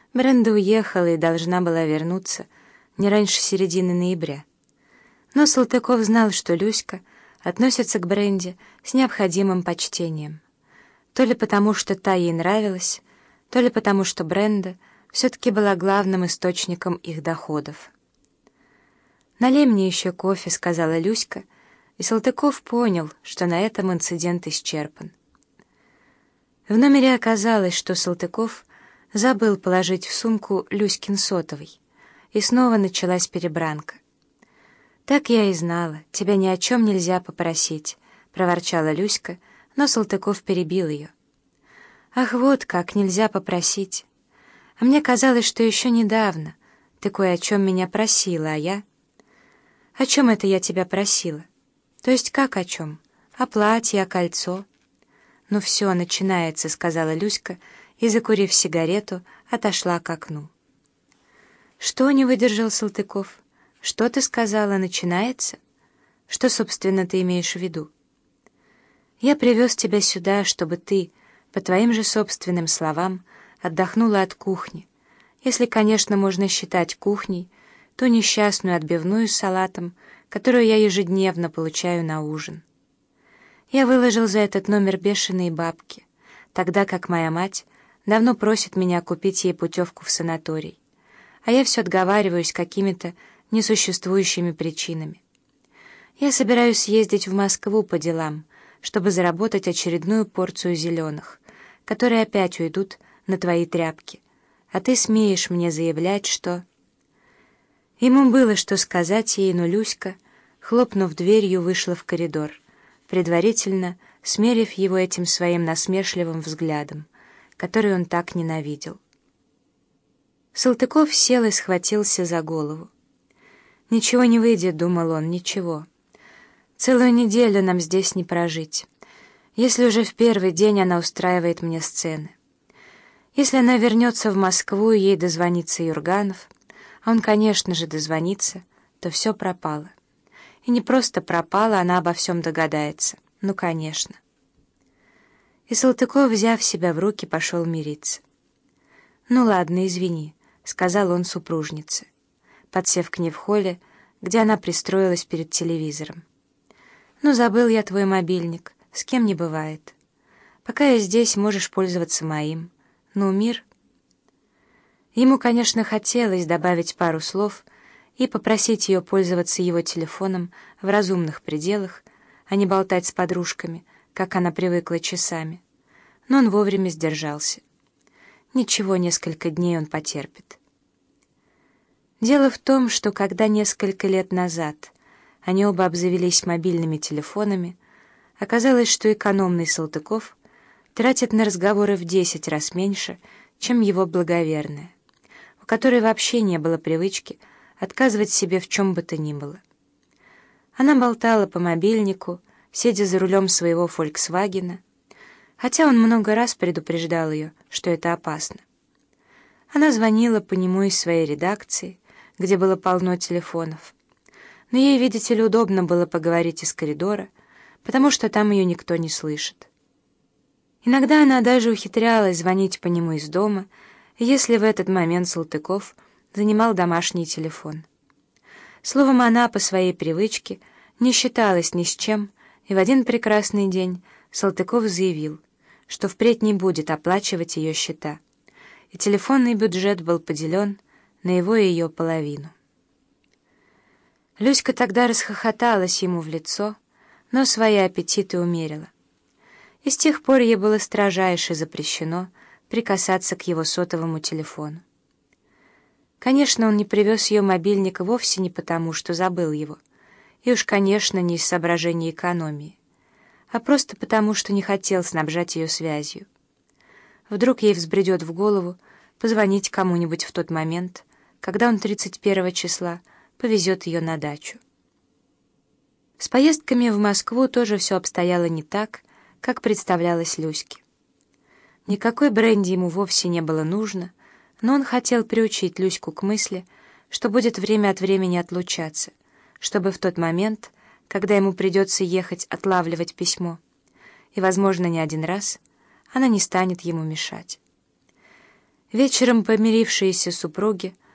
Бренда уехала и должна была вернуться не раньше середины ноября. Но Салтыков знал, что Люська относится к Бренде с необходимым почтением. То ли потому, что та ей нравилась, то ли потому, что Бренда все-таки была главным источником их доходов. «Налей мне еще кофе», — сказала Люська, и Салтыков понял, что на этом инцидент исчерпан. В номере оказалось, что Салтыков забыл положить в сумку Люськин сотовый, и снова началась перебранка. «Так я и знала, тебя ни о чем нельзя попросить», — проворчала Люська, но Салтыков перебил ее. «Ах, вот как нельзя попросить! А мне казалось, что еще недавно ты кое о чем меня просила, а я...» «О чем это я тебя просила? То есть как о чем? О платье, о кольцо?» «Ну все, начинается», — сказала Люська, и, закурив сигарету, отошла к окну. «Что?» — не выдержал Салтыков. «Что ты сказала? Начинается? Что, собственно, ты имеешь в виду?» «Я привез тебя сюда, чтобы ты, по твоим же собственным словам, отдохнула от кухни. Если, конечно, можно считать кухней ту несчастную отбивную с салатом, которую я ежедневно получаю на ужин. Я выложил за этот номер бешеные бабки, тогда как моя мать давно просит меня купить ей путевку в санаторий, а я все отговариваюсь какими-то несуществующими причинами. Я собираюсь съездить в Москву по делам, чтобы заработать очередную порцию зеленых, которые опять уйдут на твои тряпки, а ты смеешь мне заявлять, что...» Ему было что сказать ей, но Люська, хлопнув дверью, вышла в коридор, предварительно смерив его этим своим насмешливым взглядом, который он так ненавидел. Салтыков сел и схватился за голову. «Ничего не выйдет», — думал он, — «ничего. Целую неделю нам здесь не прожить, если уже в первый день она устраивает мне сцены. Если она вернется в Москву, и ей дозвонится Юрганов, а он, конечно же, дозвонится, то все пропало. И не просто пропало, она обо всем догадается. Ну, конечно». И Салтыков, взяв себя в руки, пошел мириться. «Ну ладно, извини», — сказал он супружнице, подсев к ней в холле, где она пристроилась перед телевизором. «Ну, забыл я твой мобильник, с кем не бывает. Пока я здесь, можешь пользоваться моим. Ну, мир». Ему, конечно, хотелось добавить пару слов и попросить ее пользоваться его телефоном в разумных пределах, а не болтать с подружками, как она привыкла часами. Но он вовремя сдержался. Ничего, несколько дней он потерпит. Дело в том, что когда несколько лет назад они оба обзавелись мобильными телефонами, оказалось, что экономный Салтыков тратит на разговоры в 10 раз меньше, чем его благоверная, у которой вообще не было привычки отказывать себе в чем бы то ни было. Она болтала по мобильнику, сидя за рулем своего «Фольксвагена», хотя он много раз предупреждал ее, что это опасно. Она звонила по нему из своей редакции, где было полно телефонов, но ей, видите ли, удобно было поговорить из коридора, потому что там ее никто не слышит. Иногда она даже ухитрялась звонить по нему из дома, если в этот момент Салтыков занимал домашний телефон. Словом, она по своей привычке не считалась ни с чем, и в один прекрасный день Салтыков заявил, что впредь не будет оплачивать ее счета, и телефонный бюджет был поделен на его и ее половину. Люська тогда расхохоталась ему в лицо, но свои аппетиты умерила. И с тех пор ей было строжайше запрещено прикасаться к его сотовому телефону. Конечно, он не привез ее мобильник вовсе не потому, что забыл его, и уж, конечно, не из соображений экономии, а просто потому, что не хотел снабжать ее связью. Вдруг ей взбредет в голову позвонить кому-нибудь в тот момент, когда он 31 числа повезет ее на дачу. С поездками в Москву тоже все обстояло не так, как представлялось Люське. Никакой бренди ему вовсе не было нужно, но он хотел приучить Люську к мысли, что будет время от времени отлучаться, чтобы в тот момент, когда ему придется ехать отлавливать письмо, и, возможно, не один раз, она не станет ему мешать. Вечером помирившиеся супруги